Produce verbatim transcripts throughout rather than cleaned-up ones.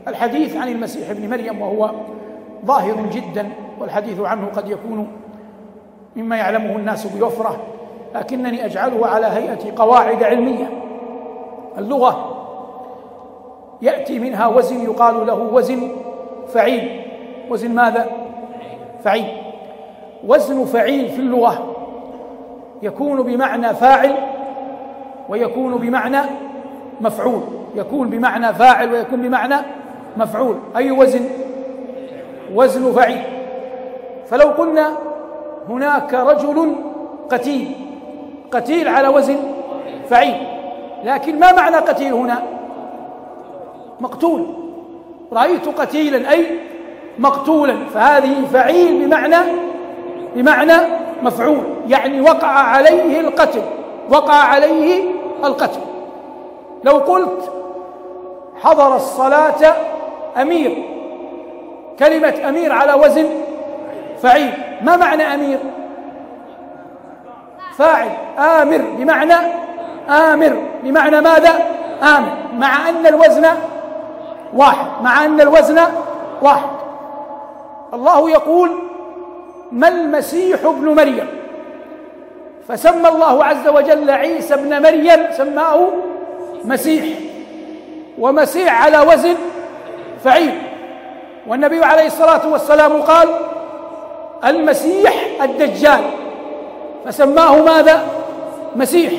الحديث عن المسيح ابن مريم وهو ظاهر جدا، والحديث عنه قد يكون مما يعلمه الناس بوفرة، لكنني أجعله على هيئة قواعد علمية. اللغة يأتي منها وزن يقال له وزن فعيل. وزن ماذا؟ فعيل. وزن فعيل في اللغة يكون بمعنى فاعل ويكون بمعنى مفعول، يكون بمعنى فاعل ويكون بمعنى مفعول. أي وزن؟ وزن فعيل. فلو قلنا هناك رجل قتيل، قتيل على وزن فعيل، لكن ما معنى قتيل هنا؟ مقتول. رأيت قتيلا أي مقتولا، فهذه فعيل بمعنى بمعنى مفعول، يعني وقع عليه القتل، وقع عليه القتل. لو قلت حضر الصلاة أمير، كلمة أمير على وزن فعيل، ما معنى أمير؟ فاعل. آمر بمعنى آمر بمعنى ماذا؟ آمر، مع أن الوزن واحد، مع أن الوزن واحد. الله يقول ما المسيح ابن مريم، فسمى الله عز وجل عيسى ابن مريم، سماه مسيح، ومسيح على وزن فعيل. والنبي عليه الصلاة والسلام قال المسيح الدجال، فسماه ماذا؟ مسيح.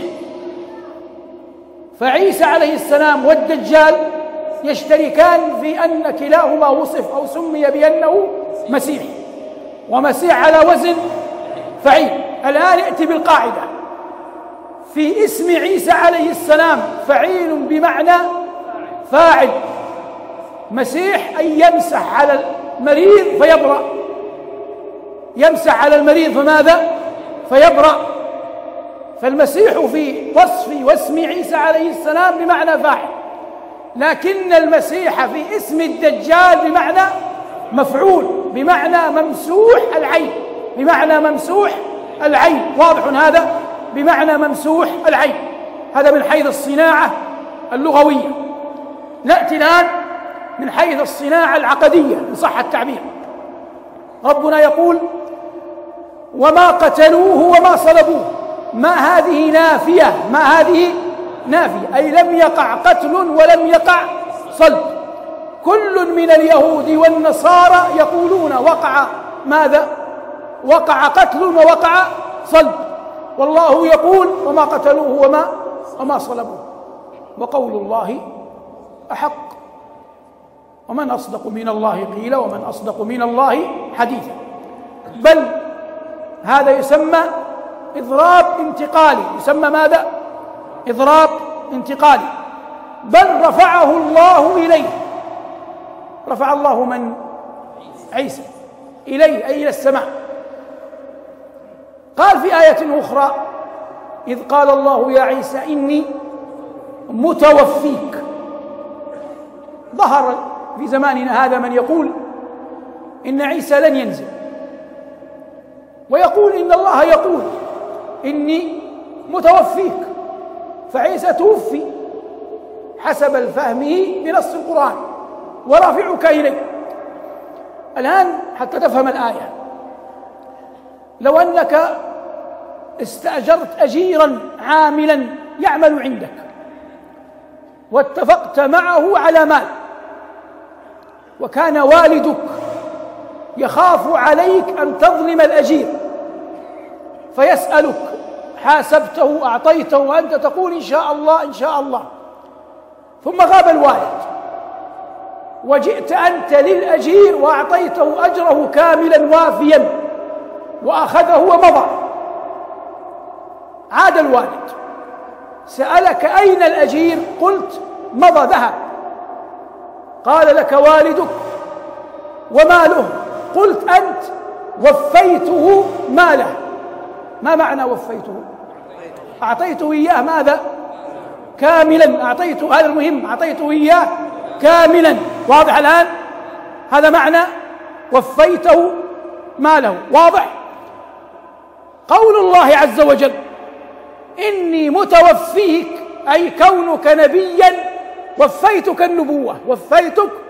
فعيسى عليه السلام والدجال يشتركان في أن كلاهما وصف أو سمي بأنه مسيح، ومسيح على وزن فعيل. الآن ائتي بالقاعدة في اسم عيسى عليه السلام، فعيل بمعنى فاعل. مسيح أي يمسح على المريض فيبرأ، يمسح على المريض فماذا؟ فيبرأ. فالمسيح في وصف واسم عيسى عليه السلام بمعنى فاعل، لكن المسيح في اسم الدجال بمعنى مفعول، بمعنى ممسوح العين، بمعنى ممسوح العين. واضح هذا؟ بمعنى ممسوح العين. هذا من حيث الصناعة اللغوية. نأتي الآن من حيث الصناعة العقدية إن صح التعبير. ربنا يقول وما قتلوه وما صلبوه. ما هذه نافية، ما هذه نافية، أي لم يقع قتل ولم يقع صلب. كل من اليهود والنصارى يقولون وقع ماذا؟ وقع قتل ووقع صلب، والله يقول وما قتلوه وما وما صلبوه، وقول الله أحق. ومن أصدق من الله قيلا ومن أصدق من الله حديثا. بل هذا يسمى إضراب انتقالي، يسمى ماذا؟ إضراب انتقالي. بل رفعه الله إليه. رفع الله من؟ عيسى إليه، أي إلى السماء. قال في آية أخرى إذ قال الله يا عيسى إني متوفيك. ظهر في زماننا هذا من يقول إن عيسى لن ينزل، ويقول إن الله يقول إني متوفيك، فعيسى توفي حسب فهمه بنص القرآن ورافعك إليه. الآن حتى تفهم الآية، لو أنك استأجرت أجيرا عاملا يعمل عندك واتفقت معه على مال، وكان والدك يخاف عليك أن تظلم الأجير فيسألك حاسبته أعطيته وأنت تقول إن شاء الله إن شاء الله، ثم غاب الوالد وجئت أنت للأجير وأعطيته أجره كاملا وافيا وأخذه ومضى، عاد الوالد سألك أين الأجير؟ قلت مضى ذهب. قال لك والدك وماله؟ قلت أنت وفيته ماله. ما معنى وفيته؟ أعطيته إياه ماذا؟ كاملا. أعطيته، هذا المهم، أعطيته إياه كاملا. واضح الآن؟ هذا معنى وفيته ماله. واضح؟ قول الله عز وجل إني متوفيك، أي كونك نبيا وفيتك النبوة، وفيتك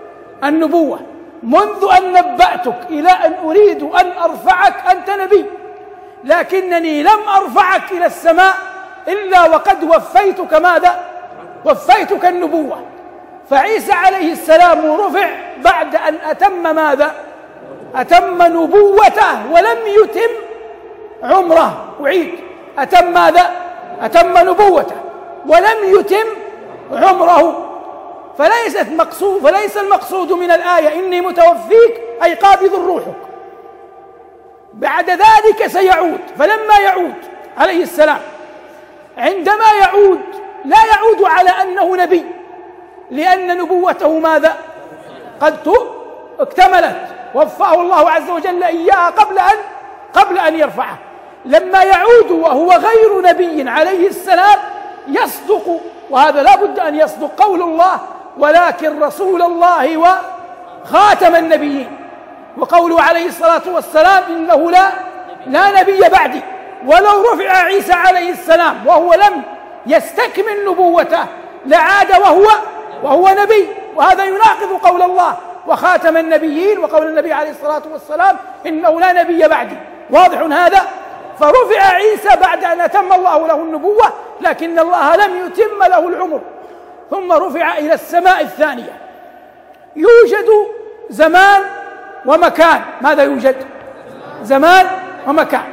النبوة منذ أن نبأتك إلى أن أريد أن أرفعك أنت نبي، لكنني لم أرفعك إلى السماء إلا وقد وفيتك ماذا؟ وفيتك النبوة. فعيسى عليه السلام رفع بعد أن أتم ماذا؟ أتم نبوته ولم يتم عمره. أعيد، أتم ماذا؟ أتم نبوته ولم يتم عمره. فليست مقصود فليس المقصود من الآية إني متوفيك أي قابض روحك، بعد ذلك سيعود. فلما يعود عليه السلام، عندما يعود لا يعود على أنه نبي، لأن نبوته ماذا؟ قد اكتملت، وفاه الله عز وجل إياها قبل أن قبل أن يرفعه. لما يعود وهو غير نبي عليه السلام يصدق، وهذا لا بد أن يصدق قول الله ولكن رسول الله وخاتم النبيين، وقوله عليه الصلاة والسلام إنه لا لا نبي بعدي. ولو رفع عيسى عليه السلام وهو لم يستكمل نبوته لعاد وهو وهو نبي، وهذا يناقض قول الله وخاتم النبيين وقول النبي عليه الصلاة والسلام إنه لا نبي بعدي. واضح هذا؟ فرفع عيسى بعد أن أتم الله له النبوة، لكن الله لم يتم له العمر، ثم رفع إلى السماء الثانية. يوجد زمان ومكان. ماذا يوجد؟ زمان ومكان.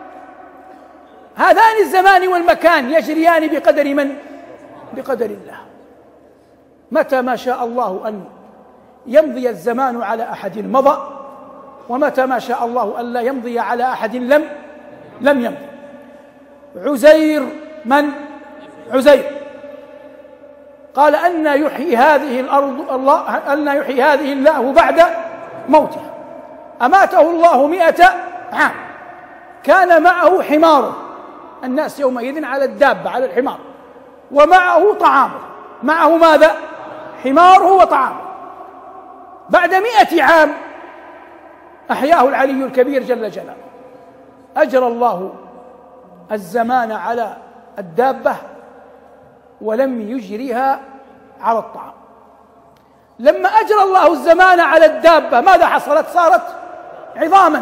هذان الزمان والمكان يجريان بقدر من؟ بقدر الله. متى ما شاء الله أن يمضي الزمان على أحد مضى، ومتى ما شاء الله أن لا يمضي على أحد لم لم يمضي. عزير من؟ عزير قال أن يحيي هذه الأرض الله أن يحيي هذه الله بعد موتها. أماته الله مئة عام، كان معه حماره، الناس يومئذ على الدابة على الحمار، ومعه طعامه. معه ماذا؟ حماره وطعامه. بعد مئة عام أحياه العلي الكبير جل جلاله. أجرى الله الزمان على الدابة ولم يجرها على الطعام. لما أجرى الله الزمان على الدابة ماذا حصلت؟ صارت عظاما.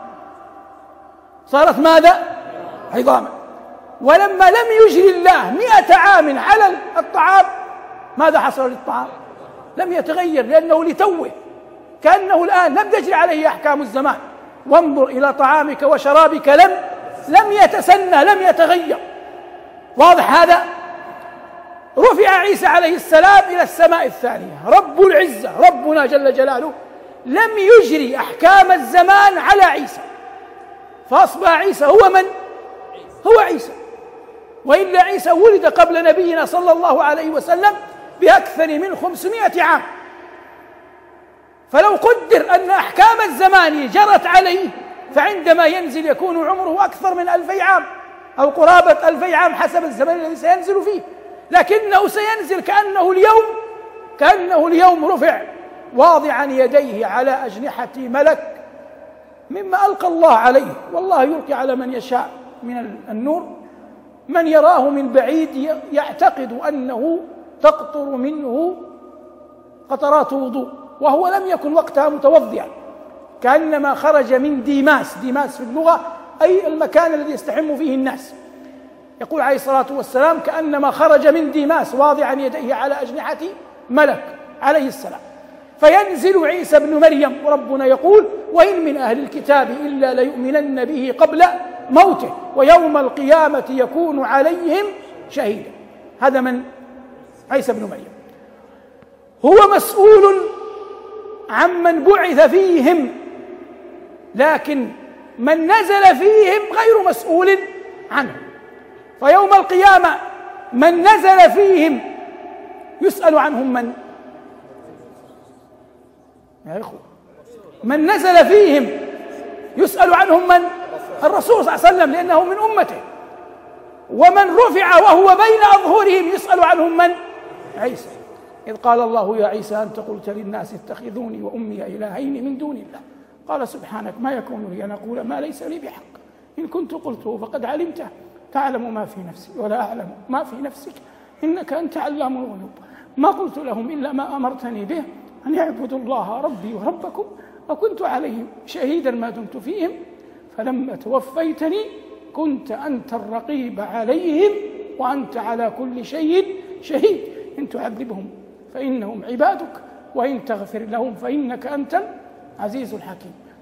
صارت ماذا؟ عظاما. ولما لم يجري الله مئة عام على الطعام ماذا حصل للطعام؟ لم يتغير، لأنه لتوه كأنه الآن لم تجري عليه أحكام الزمان. وانظر إلى طعامك وشرابك لم لم يتسنى، لم يتغير. واضح هذا؟ رفع عيسى عليه السلام إلى السماء الثانية. رب العزة ربنا جل جلاله لم يجري أحكام الزمان على عيسى، فأصبح عيسى هو من؟ هو عيسى. وإلا عيسى ولد قبل نبينا صلى الله عليه وسلم بأكثر من خمسمائة عام. فلو قدر أن أحكام الزمان جرت عليه، فعندما ينزل يكون عمره أكثر من ألفي عام أو قرابة ألفي عام حسب الزمن الذي سينزل فيه، لكنه سينزل كأنه اليوم كأنه اليوم رفع واضعا يديه على أجنحة ملك مما ألقى الله عليه. والله يلقي على من يشاء من النور من يراه من بعيد يعتقد أنه تقطر منه قطرات وضوء، وهو لم يكن وقتها متوضئا، كأنما خرج من ديماس. ديماس في اللغة أي المكان الذي يستحم فيه الناس. يقول عليه الصلاة والسلام كأنما خرج من ديماس واضعا يديه على أجنحة ملك عليه السلام. فينزل عيسى بن مريم، وربنا يقول وإن من أهل الكتاب إلا ليؤمنن به قبل موته ويوم القيامة يكون عليهم شهيدا. هذا من عيسى بن مريم. هو مسؤول عمن بعث فيهم، لكن من نزل فيهم غير مسؤول عنه. فيوم القيامة من نزل فيهم يسأل عنهم من؟ يا إخوة، من نزل فيهم يسأل عنهم من؟ الرسول صلى الله عليه وسلم، لأنه من أمته. ومن رفع وهو بين أظهرهم يسأل عنهم من؟ عيسى. إذ قال الله يا عيسى أنت قلت للناس اتخذوني وأمي إلهين من دون الله قال سبحانك ما يكون لي أن أقول ما ليس لي بحق إن كنت قلته فقد علمته تعلم ما في نفسي ولا أعلم ما في نفسك إنك أنت علام الغيوب ما قلت لهم إلا ما أمرتني به أن يعبدوا الله ربي وربكم وكنت عليهم شهيدا ما دمت فيهم فلما توفيتني كنت أنت الرقيب عليهم وأنت على كل شيء شهيد إن تعذبهم فإنهم عبادك وإن تغفر لهم فإنك أنت العزيز الحكيم.